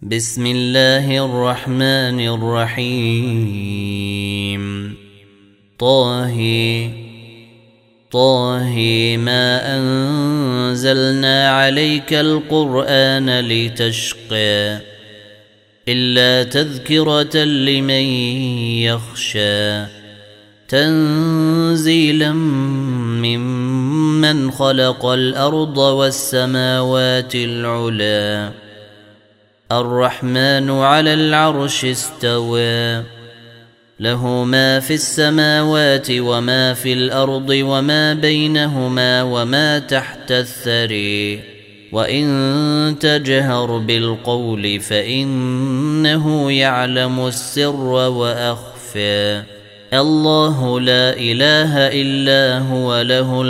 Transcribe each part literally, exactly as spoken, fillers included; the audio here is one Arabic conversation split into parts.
بسم الله الرحمن الرحيم طه طه ما أنزلنا عليك القرآن لتشقى إلا تذكرة لمن يخشى تنزيلا ممن خلق الأرض والسماوات العلى الرحمن على العرش استوى له ما في السماوات وما في الأرض وما بينهما وما تحت الثري وإن تجهر بالقول فإنه يعلم السر وأخفى الله لا إله إلا هو له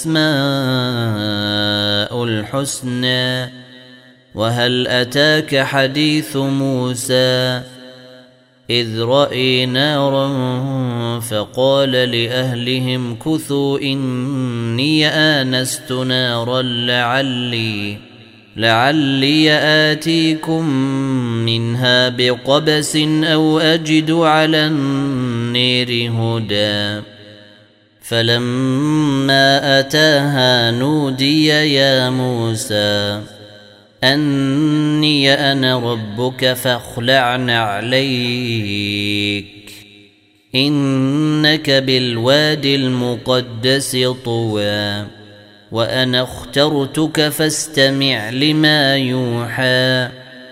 الأسماء الحسنى وهل أتاك حديث موسى إذ رأي نارا فقال لأهلهم كثوا إني آنست نارا لعلي لعلي آتيكم منها بقبس أو أجد على النير هدى فلما أتاها نودي يا موسى أني أنا ربك فاخلع عليك إنك بالوادي المقدس طوى وأنا اخترتك فاستمع لما يوحى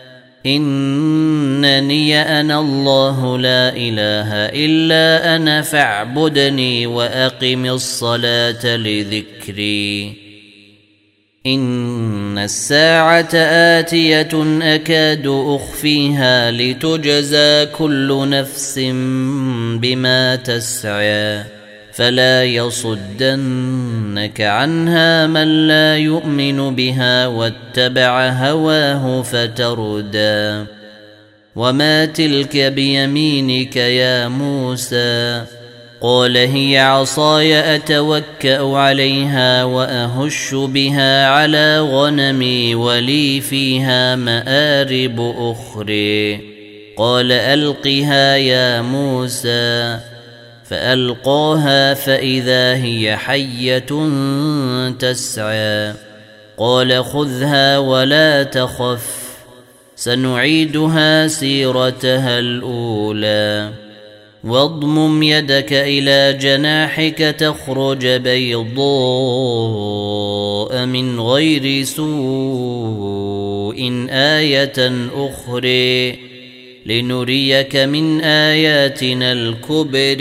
إنني أنا الله لا إله إلا أنا فاعبدني وأقم الصلاة لذكري إن الساعة آتية أكاد أخفيها لتجزى كل نفس بما تسعى فلا يصدنك عنها من لا يؤمن بها واتبع هواه فتردى وما تلك بيمينك يا موسى قال هي عصاي أتوكأ عليها وأهش بها على غنمي ولي فيها مآرب أخرى قال ألقها يا موسى فألقاها فإذا هي حية تسعى قال خذها ولا تخف سنعيدها سيرتها الأولى واضمم يدك إلى جناحك تخرج بيضاء من غير سوء آية أخرى لنريك من آياتنا الكبر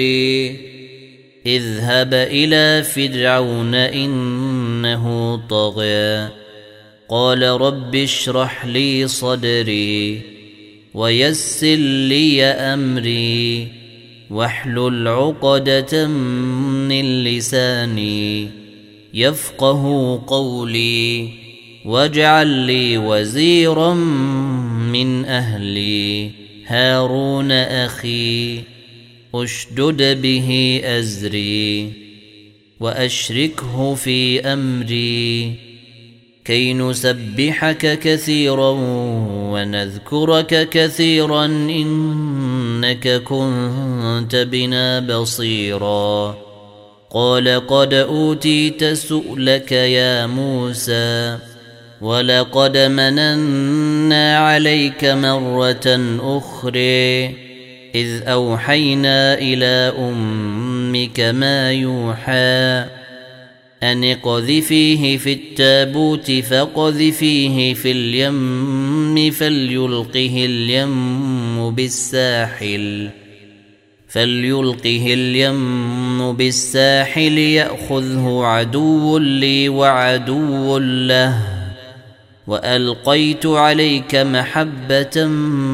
اذهب إلى فرعون إنه طغى قال رب اشرح لي صدري ويسر لي أمري واحلل عقدة من لساني يفقه قولي واجعل لي وزيرا من أهلي هارون أخي أشدد به أزري وأشركه في أمري كي نسبحك كثيرا ونذكرك كثيرا إنك كنت بنا بصيرا قال قد أوتيت سؤلك يا موسى ولقد مننا عليك مرة أخرى إذ أوحينا إلى أمك ما يوحى أن اقذفيه في التابوت فاقذفيه في اليم فليلقه اليم بالساحل فليلقه اليم بالساحل يأخذه عدو لي وعدو له وألقيت عليك محبة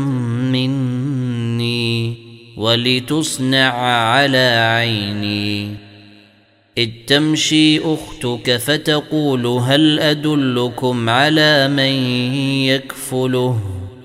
مني ولتصنع على عيني إذ تمشي أختك فتقول هل أدلكم على من يكفله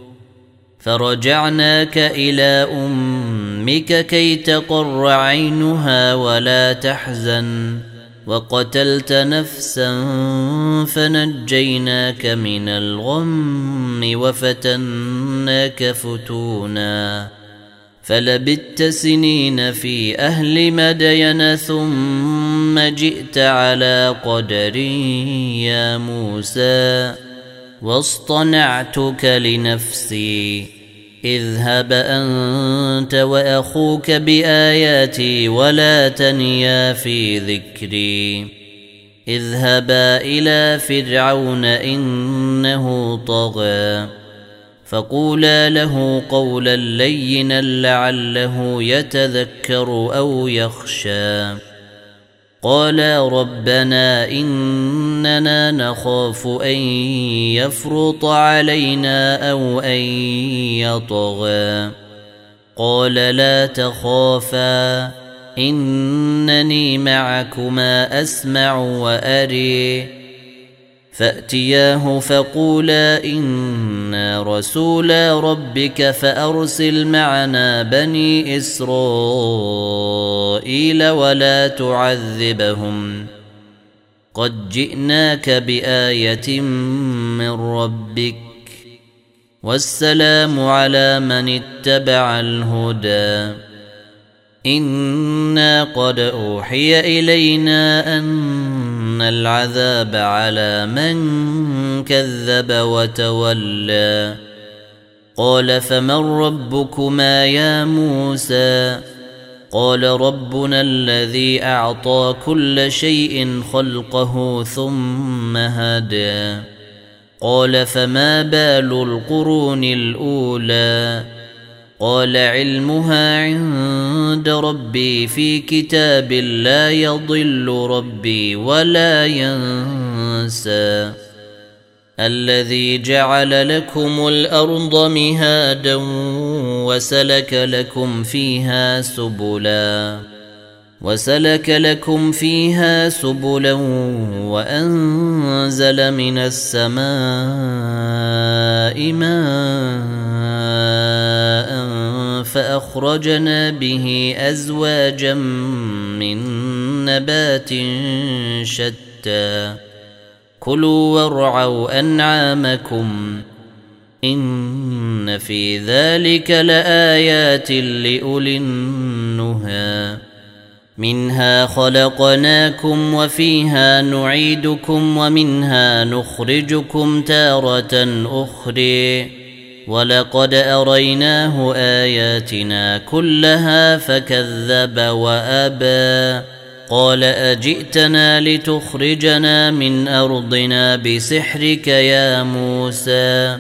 فرجعناك إلى أمك كي تقر عينها ولا تحزن وقتلت نفسا فنجيناك من الغم وفتناك فتونا فلبثت سنين في أهل مدين ثم جئت على قدر يا موسى واصطنعتك لنفسي اذهب أنت وأخوك بآياتي ولا تنيا في ذكري اذهبا إلى فرعون إنه طغى فقولا له قولا لينا لعله يتذكر أو يخشى قالا ربنا إننا نخاف أن يفرط علينا أو أن يطغى قال لا تخافا إنني معكما أسمع وأري فأتياه فقولا إنا رسولا ربك فأرسل معنا بني إسرائيل ولا تعذبهم قد جئناك بآية من ربك والسلام على من اتبع الهدى إنا قد أوحي إلينا أن العذاب على من كذب وتولى قال فمن ربكما يا موسى قال ربنا الذي أعطى كل شيء خلقه ثم هدى قال فما بال القرون الأولى قال علمها عند ربي في كتاب لا يضل ربي ولا ينسى الذي جعل لكم الأرض مهادا وسلك لكم فيها سبلا وسلك لكم فيها سبلا وأنزل من السماء ماء فأخرجنا به أزواجا من نبات شتى كلوا وارعوا أنعامكم إن في ذلك لآيات لأولي النهى منها خلقناكم وفيها نعيدكم ومنها نخرجكم تارة أخرى ولقد أريناه آياتنا كلها فكذب وأبى قال أجئتنا لتخرجنا من أرضنا بسحرك يا موسى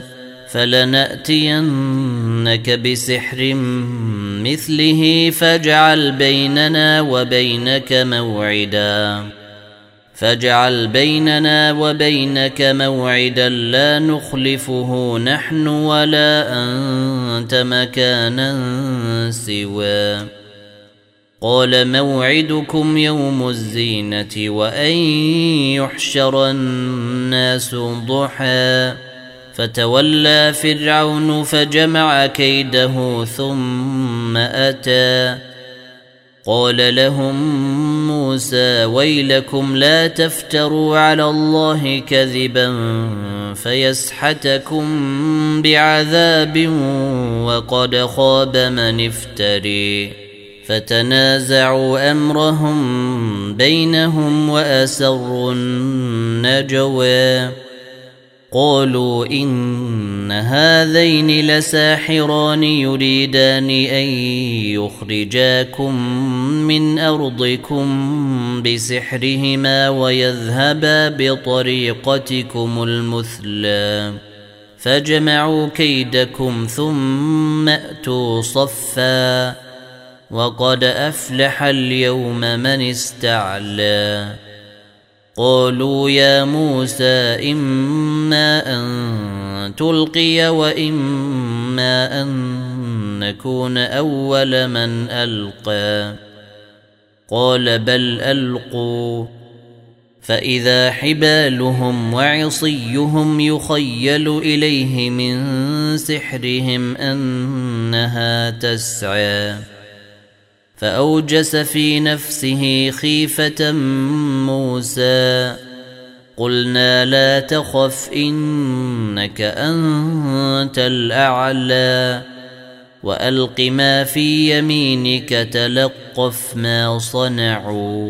فلنأتينك بسحر مثله فاجعل بيننا وبينك موعدا فاجعل بيننا وبينك موعدا لا نخلفه نحن ولا أنت مكانا سوى قال موعدكم يوم الزينة وأن يحشر الناس ضحى فتولى فرعون فجمع كيده ثم أتى قال لهم موسى ويلكم لا تفتروا على الله كذبا فيسحتكم بعذاب وقد خاب من افتري فتنازعوا أمرهم بينهم وأسروا النجوى قالوا إن هذين لساحران يريدان أن يخرجاكم من أرضكم بسحرهما ويذهبا بطريقتكم المثلى فجمعوا كيدكم ثم أتوا صفا وقد أفلح اليوم من استعلى قالوا يا موسى إما أن تلقي وإما أن نكون أول من ألقى قال بل ألقوا فإذا حبالهم وعصيهم يخيل إليه من سحرهم أنها تسعى فأوجس في نفسه خيفة موسى قلنا لا تخف إنك أنت الأعلى وألق ما في يمينك تلقف ما صنعوا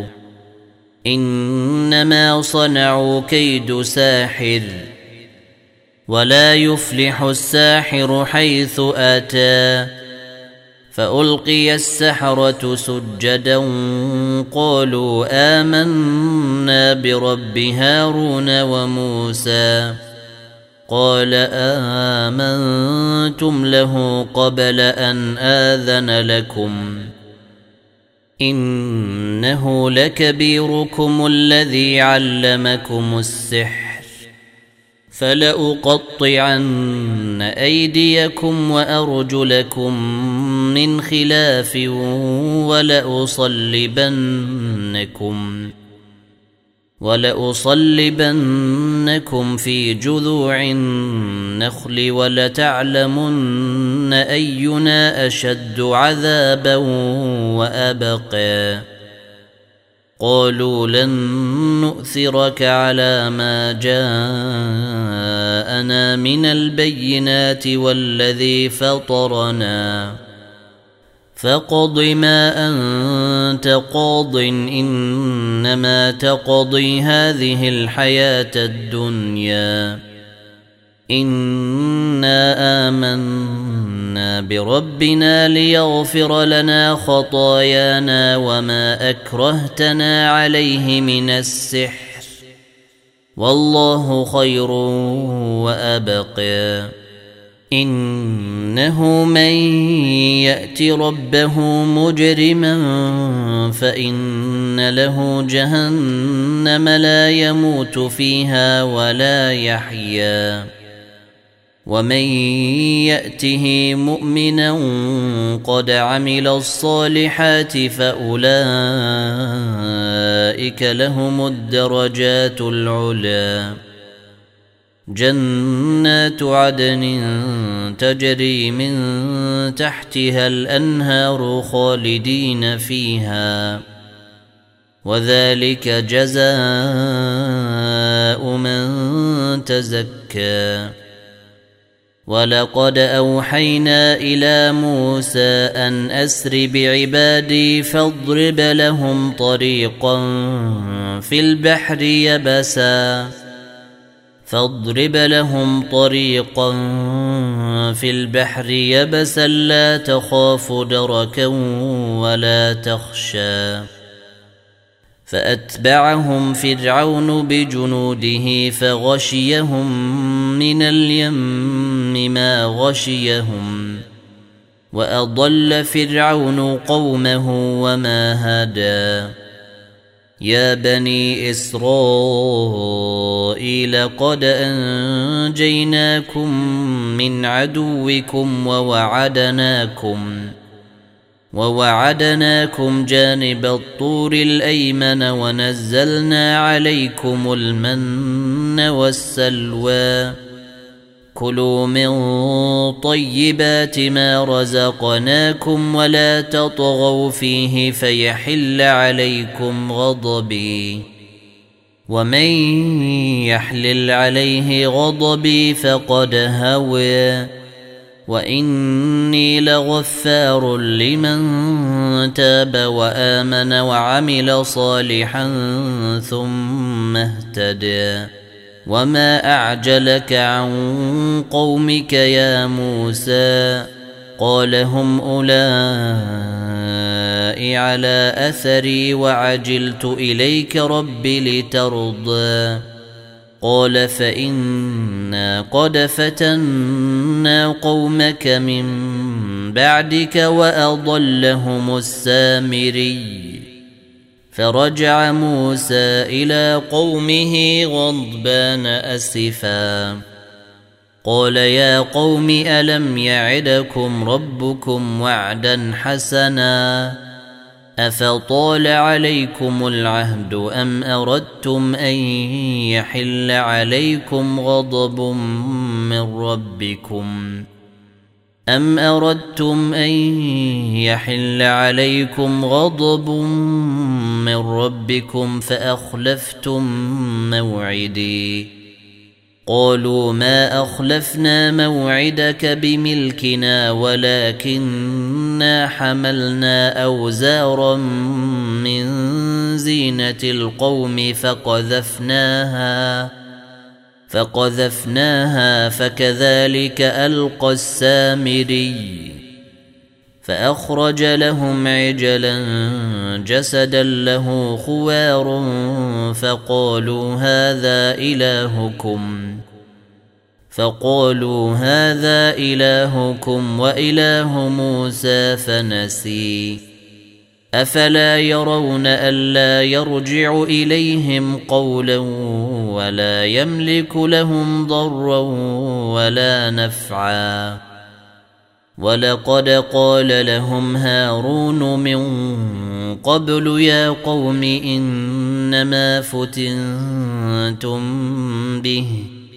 إنما صنعوا كيد ساحر ولا يفلح الساحر حيث أتى فألقي السحرة سجدا قالوا آمنا برب هارون وموسى قال آمنتم له قبل أن آذن لكم إنه لكبيركم الذي علمكم السحر فلأقطعن أيديكم وأرجلكم من خلاف ولأصلبنكم ولأصلبنكم في جذوع النخل ولتعلمن أينا أشد عذابا وأبقى قالوا لن نؤثرك على ما جاءنا من البينات والذي فطرنا فاقض ما أنت قاض إنما تقضي هذه الحياة الدنيا إنا آمنا بربنا ليغفر لنا خطايانا وما أكرهتنا عليه من السحر والله خير وأبقى إنه من يأت ربه مجرما فإن له جهنم لا يموت فيها ولا يحيا ومن يأته مؤمنا قد عمل الصالحات فأولئك لهم الدرجات العلى جنات عدن تجري من تحتها الأنهار خالدين فيها وذلك جزاء من تزكى ولقد أوحينا إلى موسى أن أسر بعبادي فاضرب لهم طريقا في البحر يبسا فاضرب لهم طريقا في البحر يبسا لا تخاف دركا ولا تخشى فأتبعهم فرعون بجنوده فغشيهم من اليم ما غشيهم وأضل فرعون قومه وما هدى يا بني إسرائيل قد أنجيناكم من عدوكم ووعدناكم ووعدناكم جانب الطور الأيمن ونزلنا عليكم المن والسلوى كلوا من طيبات ما رزقناكم ولا تطغوا فيه فيحل عليكم غضبي ومن يحلل عليه غضبي فقد هوى وإني لغفار لمن تاب وآمن وعمل صالحا ثم اهتدى وما أعجلك عن قومك يا موسى قال هم أولئك على أثري وعجلت إليك رب لترضى قال فإنا قد فتنا قومك من بعدك وأضلهم السامري فرجع موسى إلى قومه غضبان أسفا قال يا قوم ألم يعدكم ربكم وعدا حسنا أفطال عليكم العهد أم أردتم أن يحل عليكم غضب من ربكم أم أردتم أن يحل عليكم غضب من ربكم فأخلفتم موعدي قالوا ما أخلفنا موعدك بملكنا ولكننا حملنا أوزارا من زينة القوم فقذفناها فقذفناها فكذلك ألقى السامري فأخرج لهم عجلا جسدا له خوار فقالوا هذا إلهكم فقالوا هذا إلهكم وإله موسى فنسي أفلا يرون ألا يرجع إليهم قولا ولا يملك لهم ضرا ولا نفعا ولقد قال لهم هارون من قبل يا قوم إنما فتنتم به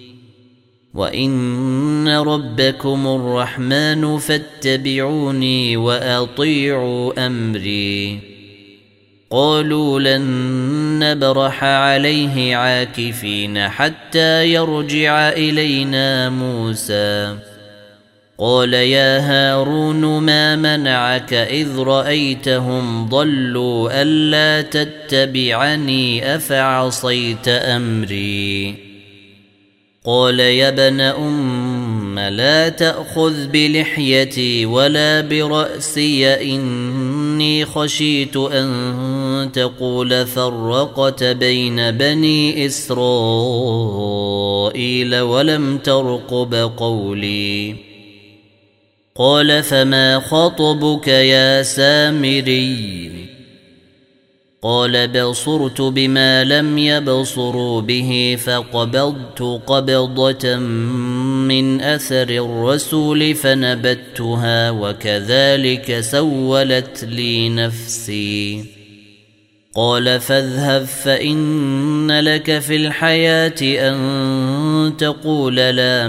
وإن ربكم الرحمن فاتبعوني وأطيعوا أمري قالوا لن نبرح عليه عاكفين حتى يرجع إلينا موسى قال يا هارون ما منعك إذ رأيتهم ضلوا ألا تتبعني أفعصيت أمري قال يا ابن أم لا تأخذ بلحيتي ولا برأسي إني خشيت أن تقول فرقت بين بني إسرائيل ولم ترقب قولي قال فما خطبك يا سامري قال بصرت بما لم يبصروا به فقبضت قبضة من أثر الرسول فنبتها وكذلك سولت لي نفسي قال فاذهب فإن لك في الحياة أن تقول لا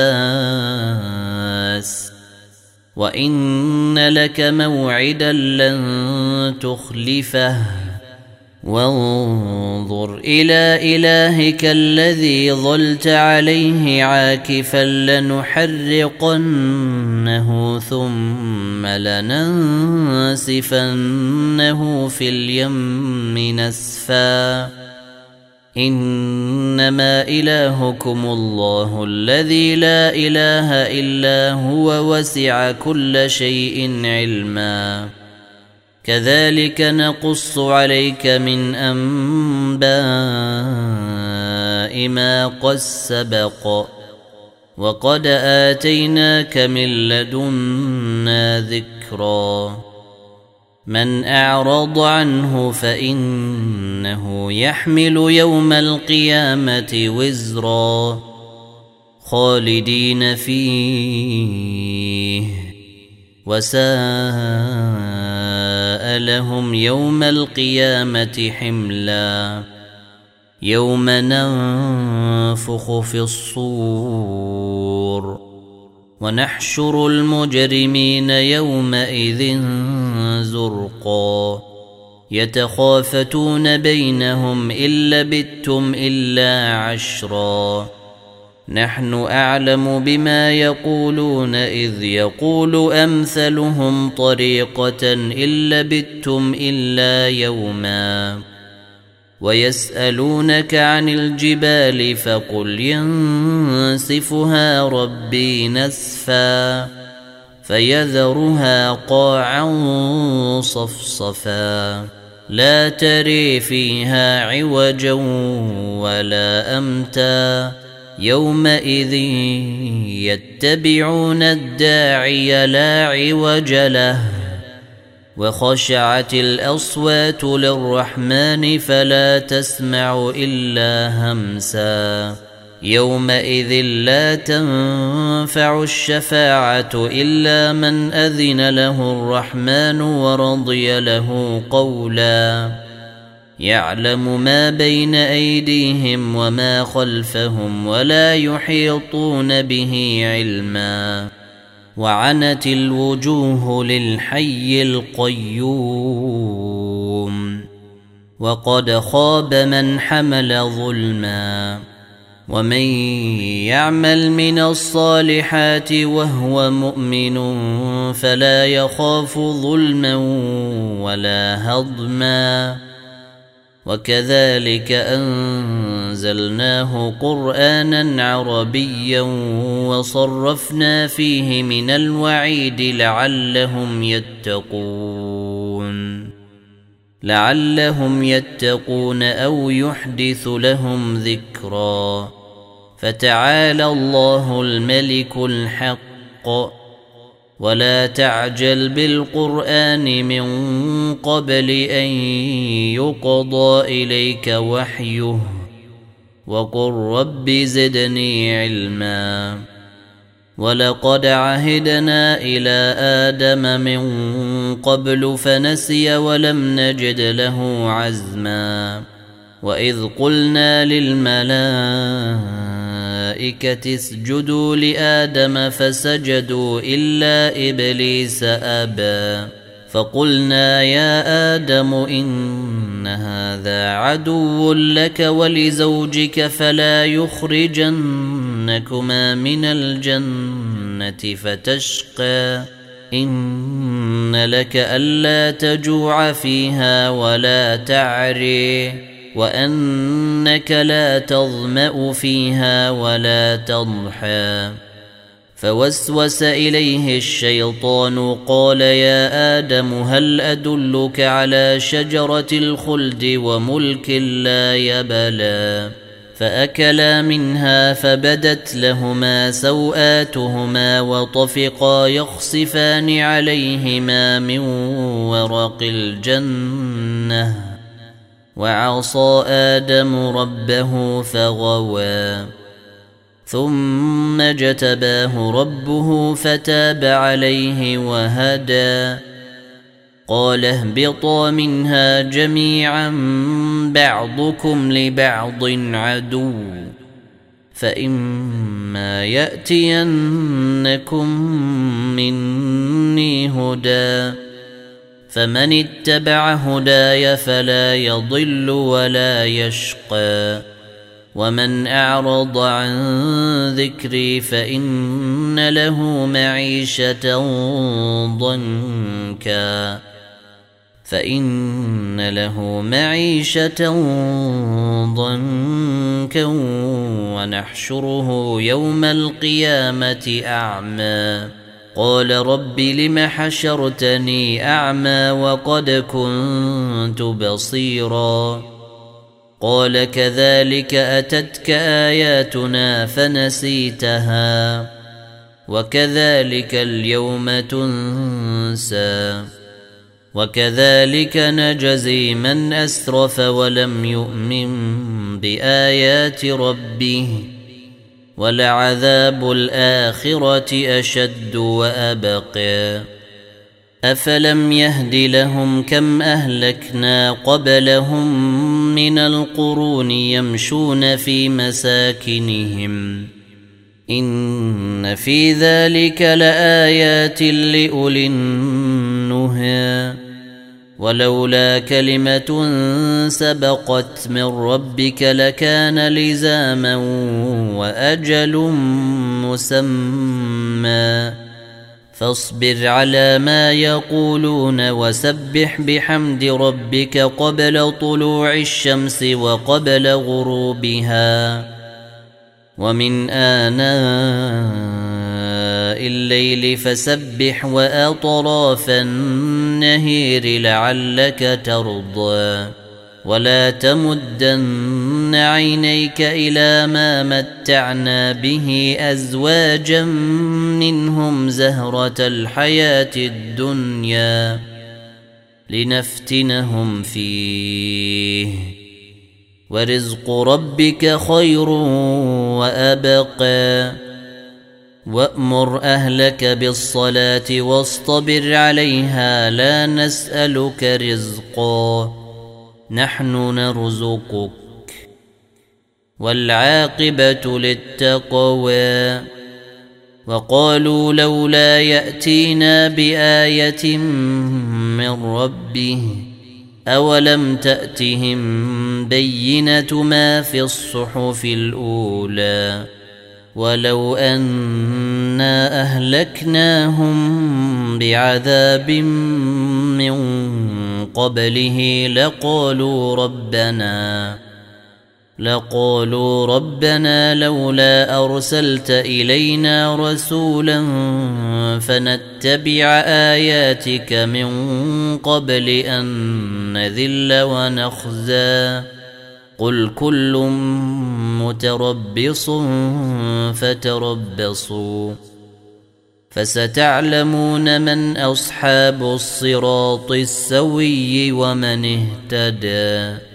مساس وإن لك موعدا لن تخلفه وانظر إلى إلهك الذي ظلت عليه عاكفا لنحرقنه ثم لننسفنه في اليم نسفا إنما إلهكم الله الذي لا إله إلا هو وسع كل شيء علما كذلك نقص عليك من أنباء ما قد سبق وقد آتيناك من لدنا ذكرا من أعرض عنه فإنه يحمل يوم القيامة وزرا خالدين فيه وساء لهم يوم القيامة حملا يوم ننفخ في الصور ونحشر المجرمين يومئذ زرقا يتخافتون بينهم إن لبثتم إلا عشرا نحن أعلم بما يقولون إذ يقول أمثلهم طريقة إن لبثتم إلا يوما ويسألونك عن الجبال فقل ينسفها ربي نسفا فيذرها قاعا صفصفا لا تري فيها عوجا ولا أمتا يومئذ يتبعون الداعي لا عوج له وخشعت الأصوات للرحمن فلا تسمع إلا همسا يومئذ لا تنفع الشفاعة إلا من أذن له الرحمن ورضي له قولا يعلم ما بين أيديهم وما خلفهم ولا يحيطون به علما وعنت الوجوه للحي القيوم وقد خاب من حمل ظلما ومن يعمل من الصالحات وهو مؤمن فلا يخاف ظلما ولا هضما وكذلك أنزلناه قرآنا عربيا وصرفنا فيه من الوعيد لعلهم يتقون لعلهم يتقون أو يحدث لهم ذكرا فتعالى الله الملك الحق ولا تعجل بالقرآن من قبل أن يقضى إليك وحيه وقل رب زدني علما ولقد عهدنا إلى آدم من قبل فنسي ولم نجد له عزما وإذ قلنا للملائكة اسجدوا لآدم فسجدوا إلا إبليس أبى فقلنا يا آدم إن هذا عدو لك ولزوجك فلا يخرجنكما من الجنة فتشقى إن لك ألا تجوع فيها ولا تعري وأنك لا تظمأ فيها ولا تضحى فوسوس إليه الشيطان قال يا آدم هل أدلك على شجرة الخلد وملك لا يبلى فأكلا منها فبدت لهما سوآتهما وطفقا يخصفان عليهما من ورق الجنة وعصى آدم ربه فغوى ثم اجتباه ربه فتاب عليه وهدى قال اهبطا منها جميعا بعضكم لبعض عدو فإما يأتينكم مني هدى فمن اتبع هداي فلا يضل ولا يشقى ومن أعرض عن ذكري فإن له معيشة ضنكا فإن له معيشة ضنكا ونحشره يوم القيامة أعمى قال رب لم حشرتني أعمى وقد كنت بصيرا قال كذلك أتتك آياتنا فنسيتها وكذلك اليوم تنسى وكذلك نجزي من أسرف ولم يؤمن بآيات ربه ولعذاب الآخرة أشد وأبقى أفلم يهد لهم كم أهلكنا قبلهم من القرون يمشون في مساكنهم إن في ذلك لآيات لأولي النهى ولولا كلمة سبقت من ربك لكان لزاما وأجل مسمى فاصبر على ما يقولون وسبح بحمد ربك قبل طلوع الشمس وقبل غروبها ومن آناء الليل فسبح وأطراف النهير لعلك ترضى ولا تمدن عينيك إلى ما متعنا به أزواجا منهم زهرة الحياة الدنيا لنفتنهم فيه ورزق ربك خير وأبقى وأمر أهلك بالصلاة واصطبر عليها لا نسألك رزقا نحن نرزقك والعاقبة للتقوى وقالوا لولا يأتينا بآية من ربه أولم تأتهم بينة ما في الصحف الأولى ولو أنا أهلكناهم بعذاب من قبله لقالوا ربنا لقالوا ربنا لولا أرسلت إلينا رسولا فنتبع آياتك من قبل أن نذل ونخزى قل كل متربص فتربصوا فستعلمون من أصحاب الصراط السوي ومن اهتدى.